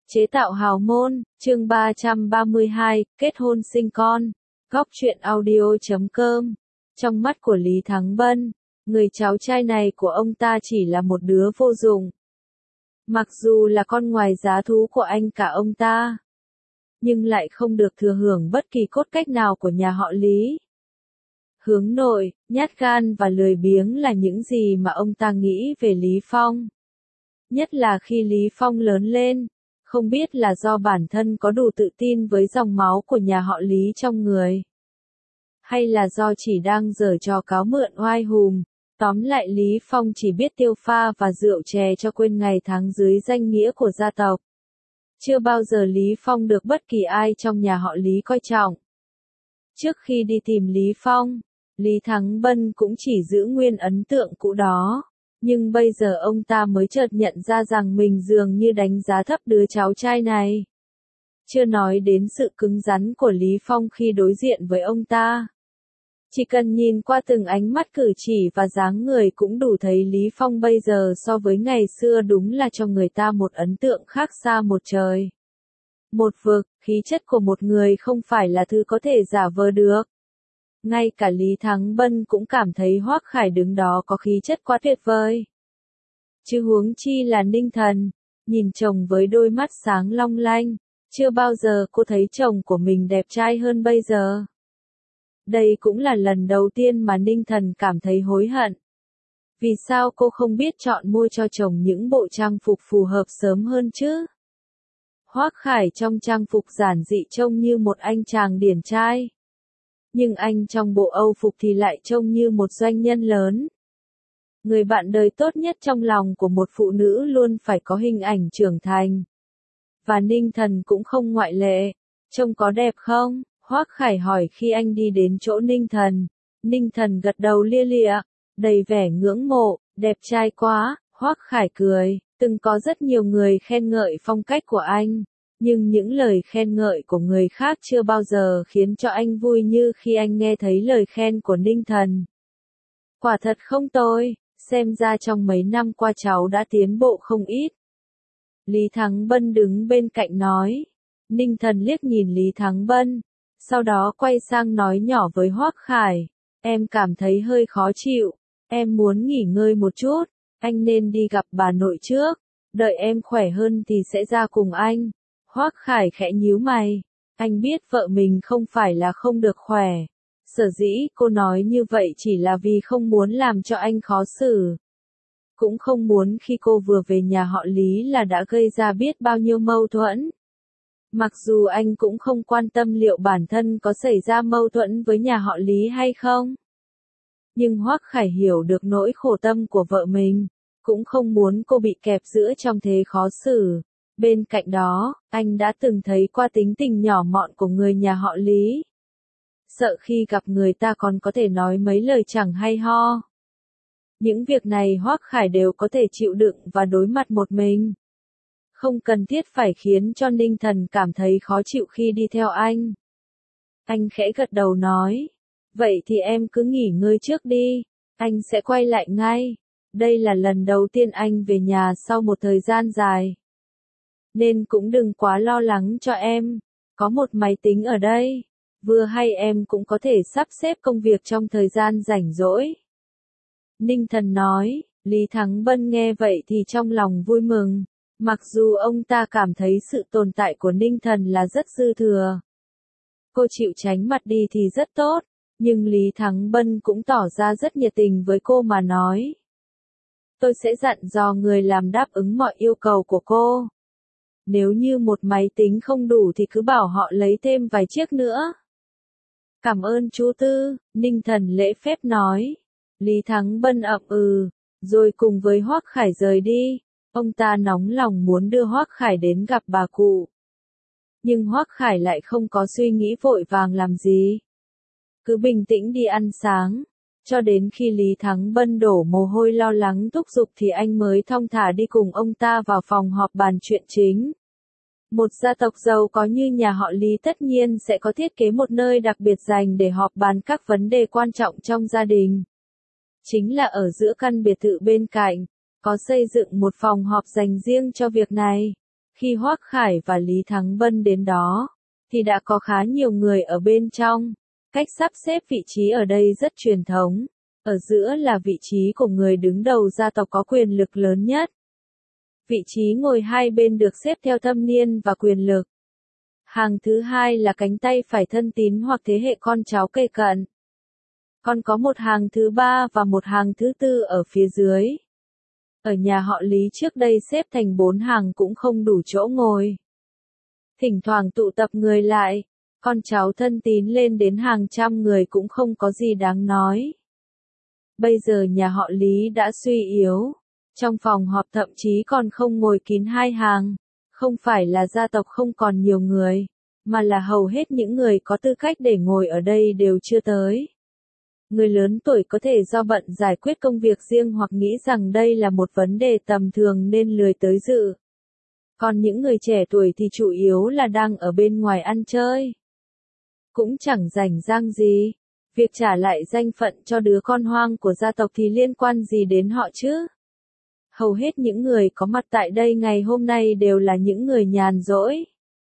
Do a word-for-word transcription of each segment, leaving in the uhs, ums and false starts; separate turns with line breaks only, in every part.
Chế tạo hào môn, chương ba trăm ba mươi hai, kết hôn sinh con. Góc truyện audio chấm com. Trong mắt của Lý Thắng Bân, người cháu trai này của ông ta chỉ là một đứa vô dụng. Mặc dù là con ngoài giá thú của anh cả ông ta, nhưng lại không được thừa hưởng bất kỳ cốt cách nào của nhà họ Lý. Hướng nội, nhát gan và lười biếng là những gì mà ông ta nghĩ về Lý Phong. Nhất là khi Lý Phong lớn lên, không biết là do bản thân có đủ tự tin với dòng máu của nhà họ Lý trong người, hay là do chỉ đang giở trò cáo mượn oai hùm. Tóm lại Lý Phong chỉ biết tiêu pha và rượu chè cho quên ngày tháng dưới danh nghĩa của gia tộc. Chưa bao giờ Lý Phong được bất kỳ ai trong nhà họ Lý coi trọng. Trước khi đi tìm Lý Phong, Lý Thắng Bân cũng chỉ giữ nguyên ấn tượng cũ đó. Nhưng bây giờ ông ta mới chợt nhận ra rằng mình dường như đánh giá thấp đứa cháu trai này. Chưa nói đến sự cứng rắn của Lý Phong khi đối diện với ông ta. Chỉ cần nhìn qua từng ánh mắt cử chỉ và dáng người cũng đủ thấy Lý Phong bây giờ so với ngày xưa đúng là cho người ta một ấn tượng khác xa một trời. Một vực, khí chất của một người không phải là thứ có thể giả vờ được. Ngay cả Lý Thắng Bân cũng cảm thấy Hoắc Khải đứng đó có khí chất quá tuyệt vời. Chứ huống chi là Ninh Thần, nhìn chồng với đôi mắt sáng long lanh, chưa bao giờ cô thấy chồng của mình đẹp trai hơn bây giờ. Đây cũng là lần đầu tiên mà Ninh Thần cảm thấy hối hận. Vì sao cô không biết chọn mua cho chồng những bộ trang phục phù hợp sớm hơn chứ? Hoắc Khải trong trang phục giản dị trông như một anh chàng điển trai. Nhưng anh trong bộ Âu phục thì lại trông như một doanh nhân lớn. Người bạn đời tốt nhất trong lòng của một phụ nữ luôn phải có hình ảnh trưởng thành. Và Ninh Thần cũng không ngoại lệ. Trông có đẹp không? Hoắc Khải hỏi khi anh đi đến chỗ Ninh Thần. Ninh Thần gật đầu lia lịa, đầy vẻ ngưỡng mộ, đẹp trai quá. Hoắc Khải cười, từng có rất nhiều người khen ngợi phong cách của anh. Nhưng những lời khen ngợi của người khác chưa bao giờ khiến cho anh vui như khi anh nghe thấy lời khen của Ninh Thần. Quả thật không tồi, xem ra trong mấy năm qua cháu đã tiến bộ không ít. Lý Thắng Bân đứng bên cạnh nói. Ninh Thần liếc nhìn Lý Thắng Bân, sau đó quay sang nói nhỏ với Hoắc Khải. Em cảm thấy hơi khó chịu, em muốn nghỉ ngơi một chút, anh nên đi gặp bà nội trước, đợi em khỏe hơn thì sẽ ra cùng anh. Hoắc Khải khẽ nhíu mày, anh biết vợ mình không phải là không được khỏe. Sở dĩ cô nói như vậy chỉ là vì không muốn làm cho anh khó xử. Cũng không muốn khi cô vừa về nhà họ Lý là đã gây ra biết bao nhiêu mâu thuẫn. Mặc dù anh cũng không quan tâm liệu bản thân có xảy ra mâu thuẫn với nhà họ Lý hay không. Nhưng Hoắc Khải hiểu được nỗi khổ tâm của vợ mình, cũng không muốn cô bị kẹp giữa trong thế khó xử. Bên cạnh đó, anh đã từng thấy qua tính tình nhỏ mọn của người nhà họ Lý. Sợ khi gặp người ta còn có thể nói mấy lời chẳng hay ho. Những việc này Hoắc Khải đều có thể chịu đựng và đối mặt một mình. Không cần thiết phải khiến cho Ninh Thần cảm thấy khó chịu khi đi theo anh. Anh khẽ gật đầu nói. Vậy thì em cứ nghỉ ngơi trước đi, anh sẽ quay lại ngay. Đây là lần đầu tiên anh về nhà sau một thời gian dài. Nên cũng đừng quá lo lắng cho em, có một máy tính ở đây, vừa hay em cũng có thể sắp xếp công việc trong thời gian rảnh rỗi. Ninh Thần nói. Lý Thắng Bân nghe vậy thì trong lòng vui mừng, mặc dù ông ta cảm thấy sự tồn tại của Ninh Thần là rất dư thừa. Cô chịu tránh mặt đi thì rất tốt, nhưng Lý Thắng Bân cũng tỏ ra rất nhiệt tình với cô mà nói. Tôi sẽ dặn dò người làm đáp ứng mọi yêu cầu của cô. Nếu như một máy tính không đủ thì cứ bảo họ lấy thêm vài chiếc nữa. Cảm ơn chú Tư, Ninh Thần lễ phép nói. Lý Thắng Bân ậm ừ, rồi cùng với Hoắc Khải rời đi. Ông ta nóng lòng muốn đưa Hoắc Khải đến gặp bà cụ. Nhưng Hoắc Khải lại không có suy nghĩ vội vàng làm gì. Cứ bình tĩnh đi ăn sáng. Cho đến khi Lý Thắng Bân đổ mồ hôi lo lắng thúc giục thì anh mới thong thả đi cùng ông ta vào phòng họp bàn chuyện chính. Một gia tộc giàu có như nhà họ Lý tất nhiên sẽ có thiết kế một nơi đặc biệt dành để họp bàn các vấn đề quan trọng trong gia đình. Chính là ở giữa căn biệt thự bên cạnh, có xây dựng một phòng họp dành riêng cho việc này. Khi Hoắc Khải và Lý Thắng Bân đến đó, thì đã có khá nhiều người ở bên trong. Cách sắp xếp vị trí ở đây rất truyền thống. Ở giữa là vị trí của người đứng đầu gia tộc có quyền lực lớn nhất. Vị trí ngồi hai bên được xếp theo thâm niên và quyền lực. Hàng thứ hai là cánh tay phải thân tín hoặc thế hệ con cháu kề cận. Còn có một hàng thứ ba và một hàng thứ tư ở phía dưới. Ở nhà họ Lý trước đây xếp thành bốn hàng cũng không đủ chỗ ngồi. Thỉnh thoảng tụ tập người lại, con cháu thân tín lên đến hàng trăm người cũng không có gì đáng nói. Bây giờ nhà họ Lý đã suy yếu, trong phòng họp thậm chí còn không ngồi kín hai hàng, không phải là gia tộc không còn nhiều người, mà là hầu hết những người có tư cách để ngồi ở đây đều chưa tới. Người lớn tuổi có thể do bận giải quyết công việc riêng hoặc nghĩ rằng đây là một vấn đề tầm thường nên lười tới dự. Còn những người trẻ tuổi thì chủ yếu là đang ở bên ngoài ăn chơi. Cũng chẳng rảnh rang gì. Việc trả lại danh phận cho đứa con hoang của gia tộc thì liên quan gì đến họ chứ? Hầu hết những người có mặt tại đây ngày hôm nay đều là những người nhàn rỗi.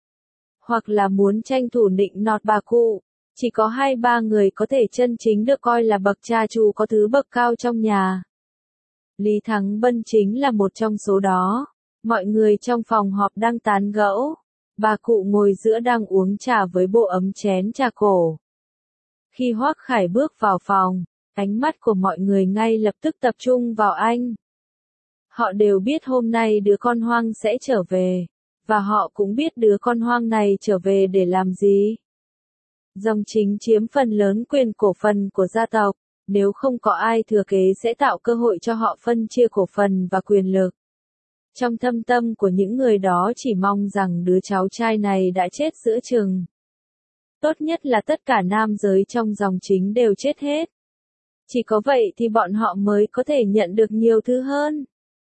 Hoặc là muốn tranh thủ nịnh nọt bà cụ. Chỉ có hai ba người có thể chân chính được coi là bậc cha chú có thứ bậc cao trong nhà. Lý Thắng Bân chính là một trong số đó. Mọi người trong phòng họp đang tán gẫu. Bà cụ ngồi giữa đang uống trà với bộ ấm chén trà cổ. Khi Hoắc Khải bước vào phòng, ánh mắt của mọi người ngay lập tức tập trung vào anh. Họ đều biết hôm nay đứa con hoang sẽ trở về, và họ cũng biết đứa con hoang này trở về để làm gì. Dòng chính chiếm phần lớn quyền cổ phần của gia tộc, nếu không có ai thừa kế sẽ tạo cơ hội cho họ phân chia cổ phần và quyền lực. Trong thâm tâm của những người đó chỉ mong rằng đứa cháu trai này đã chết giữa chừng. Tốt nhất là tất cả nam giới trong dòng chính đều chết hết. Chỉ có vậy thì bọn họ mới có thể nhận được nhiều thứ hơn.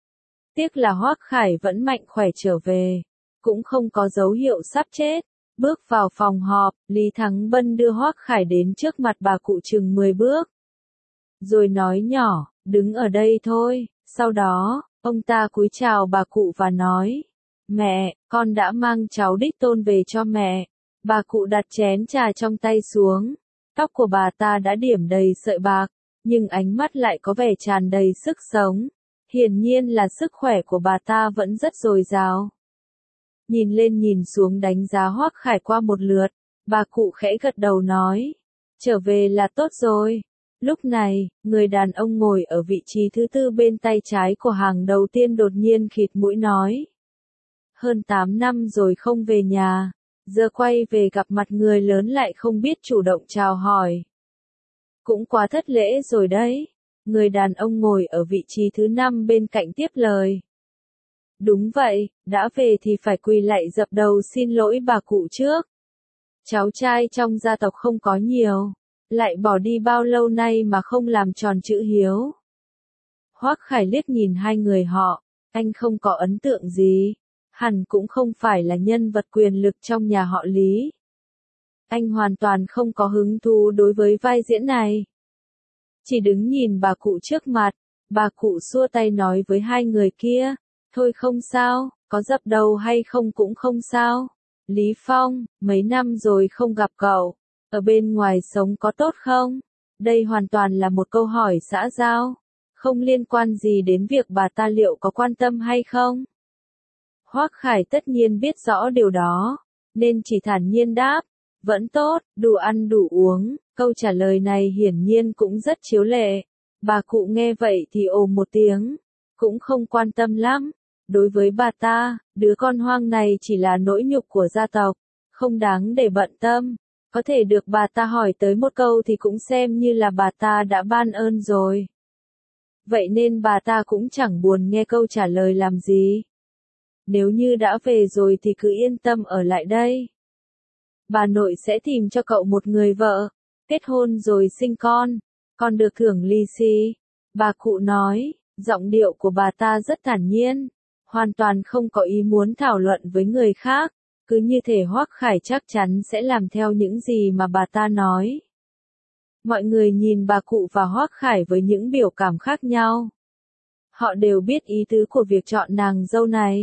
Tiếc là Hoắc Khải vẫn mạnh khỏe trở về, cũng không có dấu hiệu sắp chết. Bước vào phòng họp, Lý Thắng Bân đưa Hoắc Khải đến trước mặt bà cụ chừng mười bước. Rồi nói nhỏ, đứng ở đây thôi. Sau đó, ông ta cúi chào bà cụ và nói, mẹ, con đã mang cháu đích tôn về cho mẹ. Bà cụ đặt chén trà trong tay xuống. Tóc của bà ta đã điểm đầy sợi bạc, nhưng ánh mắt lại có vẻ tràn đầy sức sống. Hiển nhiên là sức khỏe của bà ta vẫn rất dồi dào. Nhìn lên nhìn xuống đánh giá Hoắc Khải qua một lượt, bà cụ khẽ gật đầu nói, trở về là tốt rồi. Lúc này, người đàn ông ngồi ở vị trí thứ tư bên tay trái của hàng đầu tiên đột nhiên khịt mũi nói. Hơn tám năm rồi không về nhà, giờ quay về gặp mặt người lớn lại không biết chủ động chào hỏi. Cũng quá thất lễ rồi đấy. Người đàn ông ngồi ở vị trí thứ năm bên cạnh tiếp lời. Đúng vậy, đã về thì phải quỳ lạy dập đầu xin lỗi bà cụ trước. Cháu trai trong gia tộc không có nhiều, lại bỏ đi bao lâu nay mà không làm tròn chữ hiếu. Hoắc Khải liếc nhìn hai người họ, anh không có ấn tượng gì, hẳn cũng không phải là nhân vật quyền lực trong nhà họ Lý. Anh hoàn toàn không có hứng thú đối với vai diễn này. Chỉ đứng nhìn bà cụ trước mặt, bà cụ xua tay nói với hai người kia, thôi không sao, có dập đầu hay không cũng không sao. Lý Phong, mấy năm rồi không gặp cậu, ở bên ngoài sống có tốt không? Đây hoàn toàn là một câu hỏi xã giao, không liên quan gì đến việc bà ta liệu có quan tâm hay không. Hoắc Khải tất nhiên biết rõ điều đó, nên chỉ thản nhiên đáp, vẫn tốt, đủ ăn đủ uống. Câu trả lời này hiển nhiên cũng rất chiếu lệ. Bà cụ nghe vậy thì ồ một tiếng, cũng không quan tâm lắm. Đối với bà ta, đứa con hoang này chỉ là nỗi nhục của gia tộc, không đáng để bận tâm. Có thể được bà ta hỏi tới một câu thì cũng xem như là bà ta đã ban ơn rồi. Vậy nên bà ta cũng chẳng buồn nghe câu trả lời làm gì. Nếu như đã về rồi thì cứ yên tâm ở lại đây. Bà nội sẽ tìm cho cậu một người vợ, kết hôn rồi sinh con, còn được thưởng lì xì. Bà cụ nói, giọng điệu của bà ta rất thản nhiên, hoàn toàn không có ý muốn thảo luận với người khác, cứ như thể Hoắc Khải chắc chắn sẽ làm theo những gì mà bà ta nói. Mọi người nhìn bà cụ và Hoắc Khải với những biểu cảm khác nhau. Họ đều biết ý tứ của việc chọn nàng dâu này.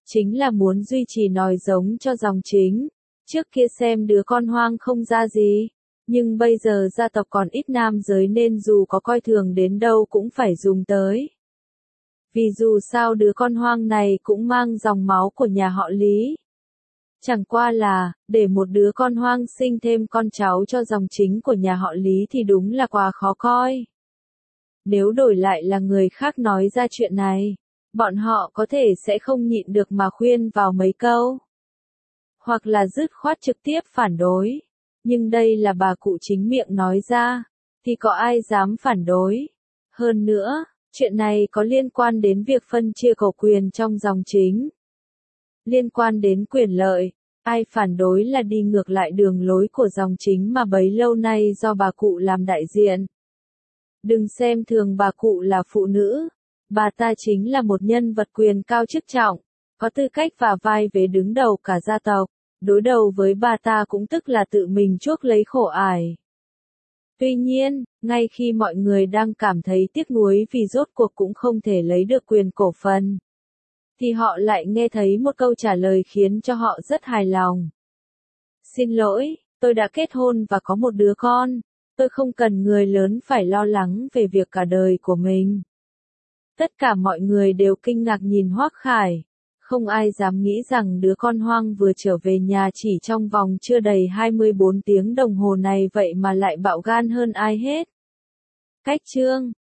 chính là muốn duy trì nòi giống cho dòng chính. Trước kia xem đứa con hoang không ra gì, nhưng bây giờ gia tộc còn ít nam giới nên dù có coi thường đến đâu cũng phải dùng tới. Vì dù sao đứa con hoang này cũng mang dòng máu của nhà họ Lý. Chẳng qua là, để một đứa con hoang sinh thêm con cháu cho dòng chính của nhà họ Lý thì đúng là quá khó coi. Nếu đổi lại là người khác nói ra chuyện này, bọn họ có thể sẽ không nhịn được mà khuyên vào mấy câu. Hoặc là dứt khoát trực tiếp phản đối. Nhưng đây là bà cụ chính miệng nói ra, thì có ai dám phản đối. Hơn nữa, chuyện này có liên quan đến việc phân chia cổ quyền trong dòng chính. Liên quan đến quyền lợi, ai phản đối là đi ngược lại đường lối của dòng chính mà bấy lâu nay do bà cụ làm đại diện. Đừng xem thường bà cụ là phụ nữ, bà ta chính là một nhân vật quyền cao chức trọng, có tư cách và vai vế đứng đầu cả gia tộc, đối đầu với bà ta cũng tức là tự mình chuốc lấy khổ ải. Tuy nhiên, ngay khi mọi người đang cảm thấy tiếc nuối vì rốt cuộc cũng không thể lấy được quyền cổ phần, thì họ lại nghe thấy một câu trả lời khiến cho họ rất hài lòng. Xin lỗi, tôi đã kết hôn và có một đứa con, tôi không cần người lớn phải lo lắng về việc cả đời của mình. Tất cả mọi người đều kinh ngạc nhìn Hoắc Khải. Không ai dám nghĩ rằng đứa con hoang vừa trở về nhà chỉ trong vòng chưa đầy hai mươi bốn tiếng đồng hồ này vậy mà lại bạo gan hơn ai hết. Cách chương